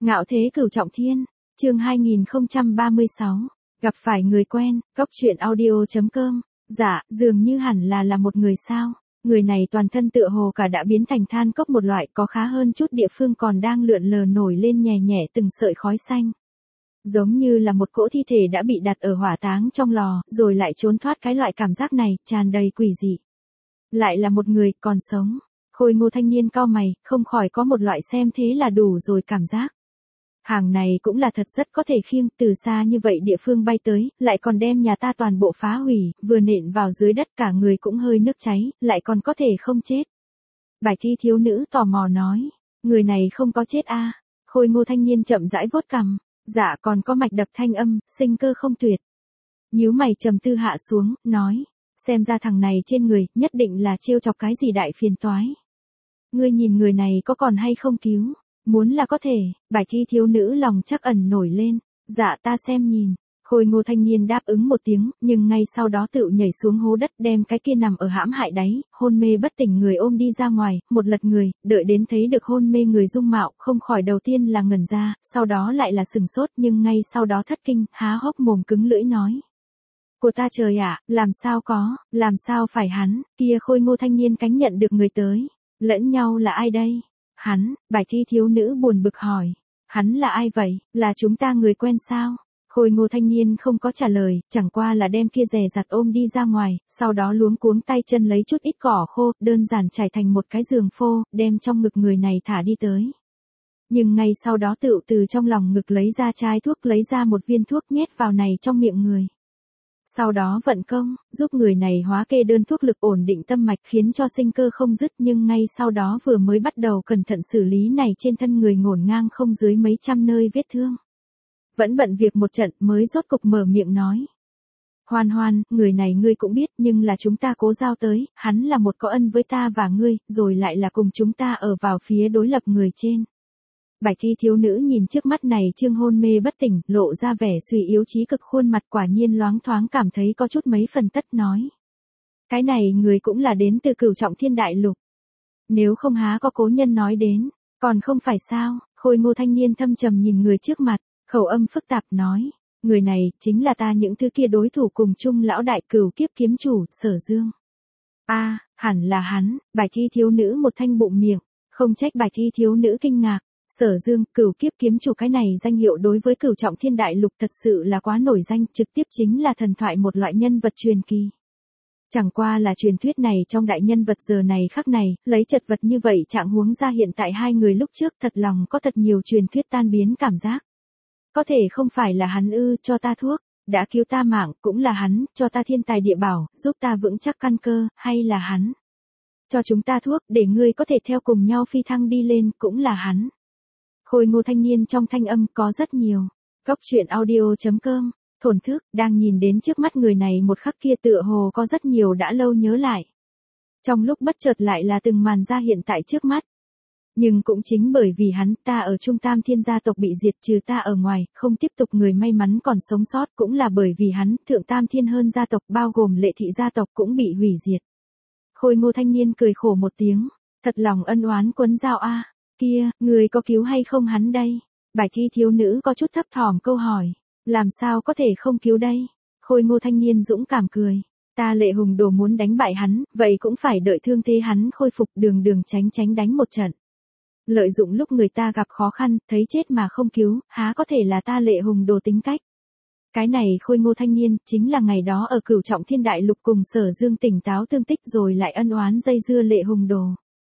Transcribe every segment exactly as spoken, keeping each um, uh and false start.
Ngạo thế cửu trọng thiên, chương hai nghìn không trăm ba mươi sáu, gặp phải người quen, góc truyện audio chấm com, dạ, dường như hẳn là là một người sao, người này toàn thân tựa hồ cả đã biến thành than cốc một loại, có khá hơn chút địa phương còn đang lượn lờ nổi lên nhè nhẹ từng sợi khói xanh. Giống như là một cỗ thi thể đã bị đặt ở hỏa táng trong lò, rồi lại trốn thoát cái loại cảm giác này, tràn đầy quỷ dị. Lại là một người, còn sống. Khôi Ngô thanh niên cau mày, không khỏi có một loại xem thế là đủ rồi cảm giác. Hàng này cũng là thật rất có thể khiêng, từ xa như vậy địa phương bay tới, lại còn đem nhà ta toàn bộ phá hủy, vừa nện vào dưới đất cả người cũng hơi nước cháy, lại còn có thể không chết. Bạch thi thiếu nữ tò mò nói, người này không có chết a? Khôi Ngô thanh niên chậm rãi vuốt cằm, dạ còn có mạch đập thanh âm, sinh cơ không tuyệt. Nhíu mày trầm tư hạ xuống, nói, xem ra thằng này trên người, nhất định là trêu chọc cái gì đại phiền toái. Ngươi nhìn người này có còn hay không cứu? Muốn là có thể, Bạch thi thiếu nữ lòng chắc ẩn nổi lên, dạ ta xem nhìn. Khôi Ngô thanh niên đáp ứng một tiếng, nhưng ngay sau đó tự nhảy xuống hố đất đem cái kia nằm ở hãm hại đáy, hôn mê bất tỉnh người ôm đi ra ngoài, một lật người, đợi đến thấy được hôn mê người dung mạo, không khỏi đầu tiên là ngẩn ra, sau đó lại là sừng sốt nhưng ngay sau đó thất kinh, há hốc mồm cứng lưỡi nói. Của ta trời ạ, làm sao có, làm sao phải hắn, kia Khôi Ngô thanh niên cánh nhận được người tới, lẫn nhau là ai đây? Hắn, Bạch thi thiếu nữ buồn bực hỏi, hắn là ai vậy, là chúng ta người quen sao? Khôi Ngô thanh niên không có trả lời, chẳng qua là đem kia dè dặt ôm đi ra ngoài, sau đó luống cuống tay chân lấy chút ít cỏ khô, đơn giản trải thành một cái giường phô, đem trong ngực người này thả đi tới. Nhưng ngay sau đó tựu từ trong lòng ngực lấy ra chai thuốc, lấy ra một viên thuốc nhét vào này trong miệng người. Sau đó vận công, giúp người này hóa kê đơn thuốc lực ổn định tâm mạch khiến cho sinh cơ không dứt, nhưng ngay sau đó vừa mới bắt đầu cẩn thận xử lý này trên thân người ngổn ngang không dưới mấy trăm nơi vết thương. Vẫn bận việc một trận mới rốt cục mở miệng nói. Hoan Hoan, người này ngươi cũng biết nhưng là chúng ta cố giao tới, hắn là một có ân với ta và ngươi, rồi lại là cùng chúng ta ở vào phía đối lập người trên. Bạch thi thiếu nữ nhìn trước mắt này trương hôn mê bất tỉnh, lộ ra vẻ suy yếu chí cực khuôn mặt quả nhiên loáng thoáng cảm thấy có chút mấy phần tất nói. Cái này người cũng là đến từ cửu trọng thiên đại lục. Nếu không há có cố nhân nói đến, còn không phải sao, Khôi Ngô thanh niên thâm trầm nhìn người trước mặt, khẩu âm phức tạp nói, người này chính là ta những thứ kia đối thủ cùng chung lão đại cửu kiếp kiếm chủ, Sở Dương. A, hẳn là hắn, Bạch thi thiếu nữ một thanh bụng miệng, không trách Bạch thi thiếu nữ kinh ngạc. Sở Dương, cửu kiếp kiếm chủ cái này danh hiệu đối với cửu trọng thiên đại lục thật sự là quá nổi danh, trực tiếp chính là thần thoại một loại nhân vật truyền kỳ. Chẳng qua là truyền thuyết này trong đại nhân vật giờ này khắc này, lấy chật vật như vậy trạng huống ra hiện tại hai người lúc trước thật lòng có thật nhiều truyền thuyết tan biến cảm giác. Có thể không phải là hắn ư, cho ta thuốc, đã cứu ta mạng, cũng là hắn, cho ta thiên tài địa bảo, giúp ta vững chắc căn cơ, hay là hắn. Cho chúng ta thuốc, để ngươi có thể theo cùng nhau phi thăng đi lên, cũng là hắn. Khôi Ngô thanh niên trong thanh âm có rất nhiều. Góc truyện audio chấm com, thổn thức, đang nhìn đến trước mắt người này một khắc kia tựa hồ có rất nhiều đã lâu nhớ lại. Trong lúc bất chợt lại là từng màn ra hiện tại trước mắt. Nhưng cũng chính bởi vì hắn, ta ở Trung Tam Thiên gia tộc bị diệt, trừ ta ở ngoài, không tiếp tục người may mắn còn sống sót, cũng là bởi vì hắn, Thượng Tam Thiên hơn gia tộc bao gồm Lệ thị gia tộc cũng bị hủy diệt. Khôi Ngô thanh niên cười khổ một tiếng, thật lòng ân oán quấn dao a. Kia, người có cứu hay không hắn đây? Bạch thi thiếu nữ có chút thấp thỏm câu hỏi. Làm sao có thể không cứu đây? Khôi Ngô thanh niên dũng cảm cười. Ta Lệ Hùng Đồ muốn đánh bại hắn, vậy cũng phải đợi thương thế hắn khôi phục, đường đường tránh tránh đánh một trận. Lợi dụng lúc người ta gặp khó khăn, thấy chết mà không cứu, há có thể là ta Lệ Hùng Đồ tính cách. Cái này Khôi Ngô thanh niên, chính là ngày đó ở cửu trọng thiên đại lục cùng Sở Dương tỉnh táo tương tích rồi lại ân oán dây dưa Lệ Hùng Đồ.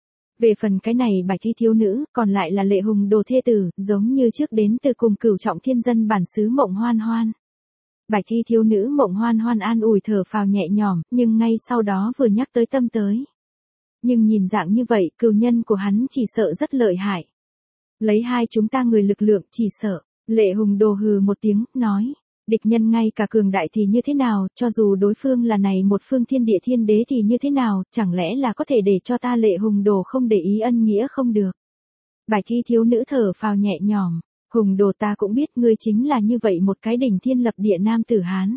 Về phần cái này Bạch thi thiếu nữ, còn lại là Lệ Hùng Đồ thê tử, giống như trước đến từ cùng cửu trọng thiên dân bản xứ Mộng Hoan Hoan. Bạch thi thiếu nữ Mộng Hoan Hoan an ủi thở phào nhẹ nhõm, nhưng ngay sau đó vừa nhắc tới tâm tới. Nhưng nhìn dạng như vậy, cừu nhân của hắn chỉ sợ rất lợi hại. Lấy hai chúng ta người lực lượng, chỉ sợ. Lệ Hùng Đồ hừ một tiếng, nói. Địch nhân ngay cả cường đại thì như thế nào, cho dù đối phương là này một phương thiên địa thiên đế thì như thế nào, chẳng lẽ là có thể để cho ta Lệ Hùng Đồ không để ý ân nghĩa không được. Bạch thi thiếu nữ thở phào nhẹ nhõm, Hùng Đồ ta cũng biết ngươi chính là như vậy một cái đỉnh thiên lập địa nam tử Hán.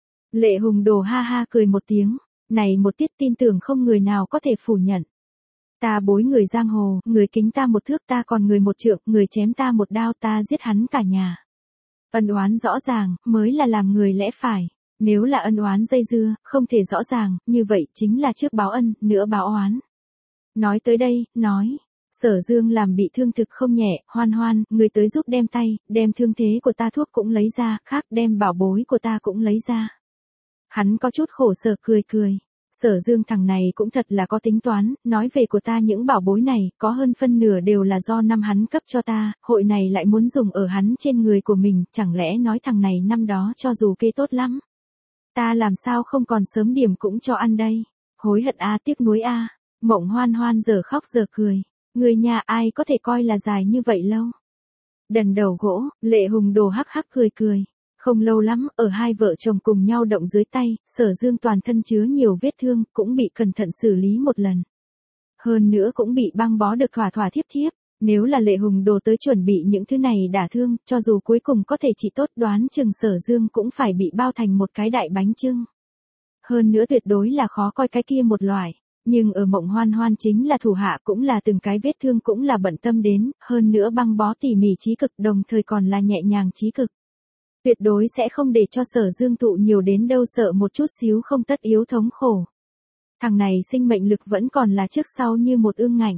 Lệ Hùng Đồ ha ha cười một tiếng, này một tiết tin tưởng không người nào có thể phủ nhận. Ta bối người giang hồ, người kính ta một thước, ta còn người một trượng, người chém ta một đao, ta giết hắn cả nhà. Ân oán rõ ràng, mới là làm người lẽ phải. Nếu là ân oán dây dưa, không thể rõ ràng, như vậy chính là trước báo ân, nữa báo oán. Nói tới đây, nói. Sở Dương làm bị thương thực không nhẹ, Hoan Hoan, người tới giúp đem tay, đem thương thế của ta thuốc cũng lấy ra, khác đem bảo bối của ta cũng lấy ra. Hắn có chút khổ sở cười cười. Sở Dương thằng này cũng thật là có tính toán, nói về của ta những bảo bối này, có hơn phân nửa đều là do năm hắn cấp cho ta, hội này lại muốn dùng ở hắn trên người của mình, chẳng lẽ nói thằng này năm đó cho dù kê tốt lắm. Ta làm sao không còn sớm điểm cũng cho ăn đây. Hối hận a, tiếc nuối a. Mộng Hoan Hoan giờ khóc giờ cười. Người nhà ai có thể coi là dài như vậy lâu. Đần đầu gỗ, Lệ Hùng Đồ hắc hắc cười cười. Không lâu lắm, ở hai vợ chồng cùng nhau động dưới tay, Sở Dương toàn thân chứa nhiều vết thương, cũng bị cẩn thận xử lý một lần. Hơn nữa cũng bị băng bó được thỏa thỏa thiếp thiếp. Nếu là Lệ Hùng Đồ tới chuẩn bị những thứ này đả thương, cho dù cuối cùng có thể trị tốt, đoán chừng Sở Dương cũng phải bị bao thành một cái đại bánh chưng. Hơn nữa tuyệt đối là khó coi cái kia một loại. Nhưng ở Mộng Hoan Hoan chính là thủ hạ, cũng là từng cái vết thương cũng là bận tâm đến, hơn nữa băng bó tỉ mỉ chí cực, đồng thời còn là nhẹ nhàng chí cực. Tuyệt đối sẽ không để cho Sở Dương thụ nhiều đến đâu, sợ một chút xíu không tất yếu thống khổ. Thằng này sinh mệnh lực vẫn còn là trước sau như một ương ngạnh.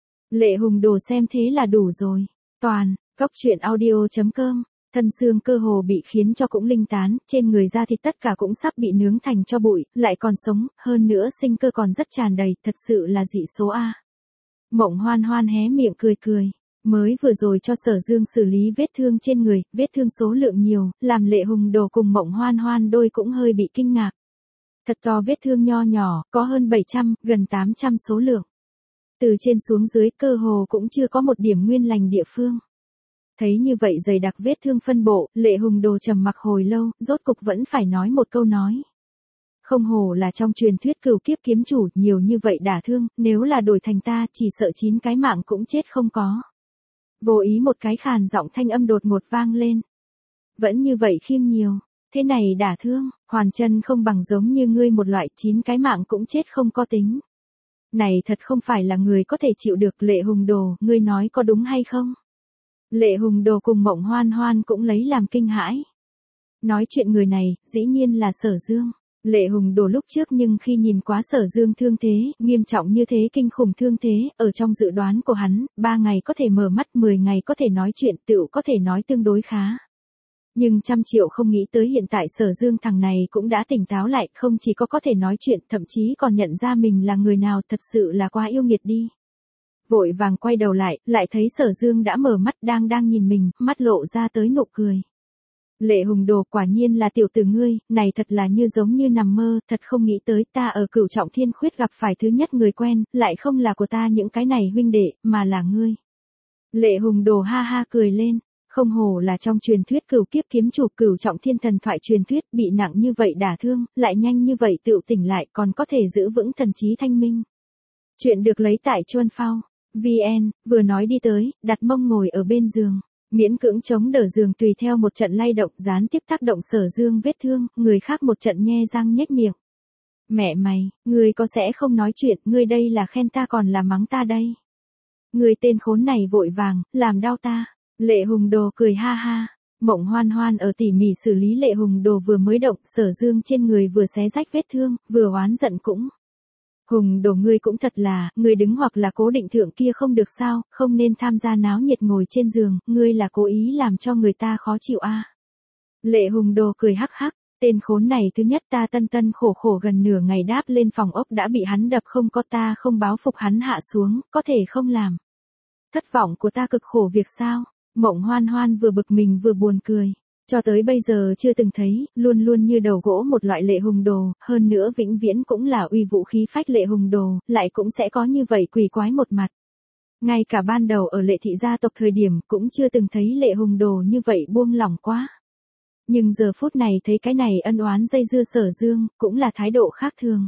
Lệ Hùng Đồ xem thế là đủ rồi. Toàn, góc truyện audio chấm com. Thân xương cơ hồ bị khiến cho cũng linh tán, trên người da thịt tất cả cũng sắp bị nướng thành cho bụi, lại còn sống, hơn nữa sinh cơ còn rất tràn đầy, thật sự là dị số A. Mộng Hoan Hoan hé miệng cười cười. Mới vừa rồi cho Sở Dương xử lý vết thương trên người, vết thương số lượng nhiều, làm Lệ Hùng Đồ cùng Mộng Hoan Hoan đôi cũng hơi bị kinh ngạc. Thật to vết thương nho nhỏ, có hơn bảy trăm, gần tám trăm số lượng. Từ trên xuống dưới cơ hồ cũng chưa có một điểm nguyên lành địa phương. Thấy như vậy dày đặc vết thương phân bộ, Lệ Hùng Đồ trầm mặc hồi lâu, rốt cục vẫn phải nói một câu nói. Không hổ là trong truyền thuyết cửu kiếp kiếm chủ, nhiều như vậy đả thương, nếu là đổi thành ta, chỉ sợ chín cái mạng cũng chết không có. Vô ý một cái khàn giọng thanh âm đột ngột vang lên. Vẫn như vậy khiêng nhiều, thế này đả thương, hoàn chân không bằng giống như ngươi một loại, chín cái mạng cũng chết không có tính. Này thật không phải là người có thể chịu được. Lệ Hùng Đồ, ngươi nói có đúng hay không? Lệ Hùng Đồ cùng Mộng Hoan Hoan cũng lấy làm kinh hãi. Nói chuyện người này, dĩ nhiên là Sở Dương. Lệ Hùng Đồ lúc trước nhưng khi nhìn quá Sở Dương thương thế, nghiêm trọng như thế, kinh khủng thương thế, ở trong dự đoán của hắn, ba ngày có thể mở mắt, mười ngày có thể nói chuyện, tựu có thể nói tương đối khá. Nhưng trăm triệu không nghĩ tới hiện tại Sở Dương thằng này cũng đã tỉnh táo lại, không chỉ có có thể nói chuyện, thậm chí còn nhận ra mình là người nào, thật sự là quá yêu nghiệt đi. Vội vàng quay đầu lại, lại thấy Sở Dương đã mở mắt, đang đang nhìn mình, mắt lộ ra tới nụ cười. Lệ Hùng Đồ, quả nhiên là tiểu tử ngươi, này thật là như giống như nằm mơ, thật không nghĩ tới ta ở Cửu Trọng Thiên Khuyết gặp phải thứ nhất người quen, lại không là của ta những cái này huynh đệ, mà là ngươi. Lệ Hùng Đồ ha ha cười lên, không hổ là trong truyền thuyết cửu kiếp kiếm chủ, Cửu Trọng Thiên thần thoại truyền thuyết, bị nặng như vậy đả thương, lại nhanh như vậy tựu tỉnh lại, còn có thể giữ vững thần trí thanh minh. Chuyện được lấy tại Chuan Phao. vê en, vừa nói đi tới, đặt mông ngồi ở bên giường. Miễn cưỡng chống đỡ giường, tùy theo một trận lay động, gián tiếp tác động Sở Dương vết thương, người khác một trận nhe răng nhếch miệng. Mẹ mày, ngươi có sẽ không nói chuyện, ngươi đây là khen ta còn là mắng ta đây? Ngươi tên khốn này vội vàng, làm đau ta. Lệ Hùng Đồ cười ha ha. Mộng Hoan Hoan ở tỉ mỉ xử lý Lệ Hùng Đồ vừa mới động, Sở Dương trên người vừa xé rách vết thương, vừa oán giận cũng. Hùng Đồ, ngươi cũng thật là, ngươi đứng hoặc là cố định thượng kia không được sao, không nên tham gia náo nhiệt ngồi trên giường, ngươi là cố ý làm cho người ta khó chịu a. À. Lệ Hùng Đồ cười hắc hắc, tên khốn này thứ nhất ta tân tân khổ khổ gần nửa ngày đáp lên phòng ốc đã bị hắn đập không có, ta không báo phục hắn hạ xuống, có thể không làm. Thất vọng của ta cực khổ việc sao? Mộng Hoan Hoan vừa bực mình vừa buồn cười. Cho tới bây giờ chưa từng thấy, luôn luôn như đầu gỗ một loại Lệ Hùng Đồ, hơn nữa vĩnh viễn cũng là uy vũ khí phách Lệ Hùng Đồ, lại cũng sẽ có như vậy quỷ quái một mặt. Ngay cả ban đầu ở Lệ thị gia tộc thời điểm cũng chưa từng thấy Lệ Hùng Đồ như vậy buông lỏng quá. Nhưng giờ phút này thấy cái này ân oán dây dưa Sở Dương, cũng là thái độ khác thường.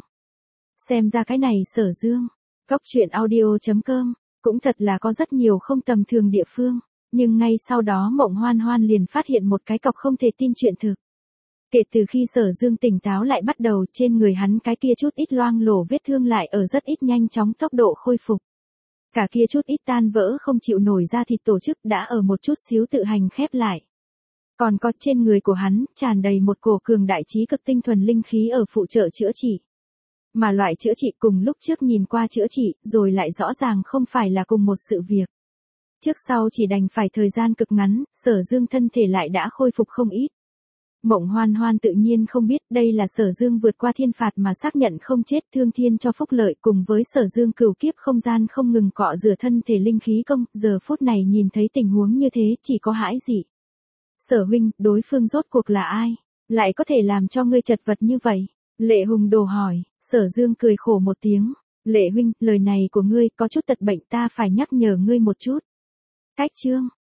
Xem ra cái này Sở Dương, góc truyện audio chấm com, cũng thật là có rất nhiều không tầm thường địa phương. Nhưng ngay sau đó Mộng Hoan Hoan liền phát hiện một cái cọc không thể tin chuyện thực. Kể từ khi Sở Dương tỉnh táo lại bắt đầu, trên người hắn cái kia chút ít loang lổ vết thương lại ở rất ít nhanh chóng tốc độ khôi phục. Cả kia chút ít tan vỡ không chịu nổi ra thịt tổ chức đã ở một chút xíu tự hành khép lại. Còn có trên người của hắn, tràn đầy một cổ cường đại trí cực tinh thuần linh khí ở phụ trợ chữa trị. Mà loại chữa trị cùng lúc trước nhìn qua chữa trị, rồi lại rõ ràng không phải là cùng một sự việc. Trước sau chỉ đành phải thời gian cực ngắn, Sở Dương thân thể lại đã khôi phục không ít. Mộng Hoan Hoan tự nhiên không biết đây là Sở Dương vượt qua thiên phạt mà xác nhận không chết thương thiên cho phúc lợi cùng với Sở Dương cửu kiếp không gian không ngừng cọ rửa thân thể linh khí công, giờ phút này nhìn thấy tình huống như thế chỉ có hãi dị. Sở huynh, đối phương rốt cuộc là ai? Lại có thể làm cho ngươi chật vật như vậy? Lệ Hùng Đồ hỏi, Sở Dương cười khổ một tiếng. Lệ huynh, lời này của ngươi có chút tật bệnh ta phải nhắc nhở ngươi một chút. Cách chương.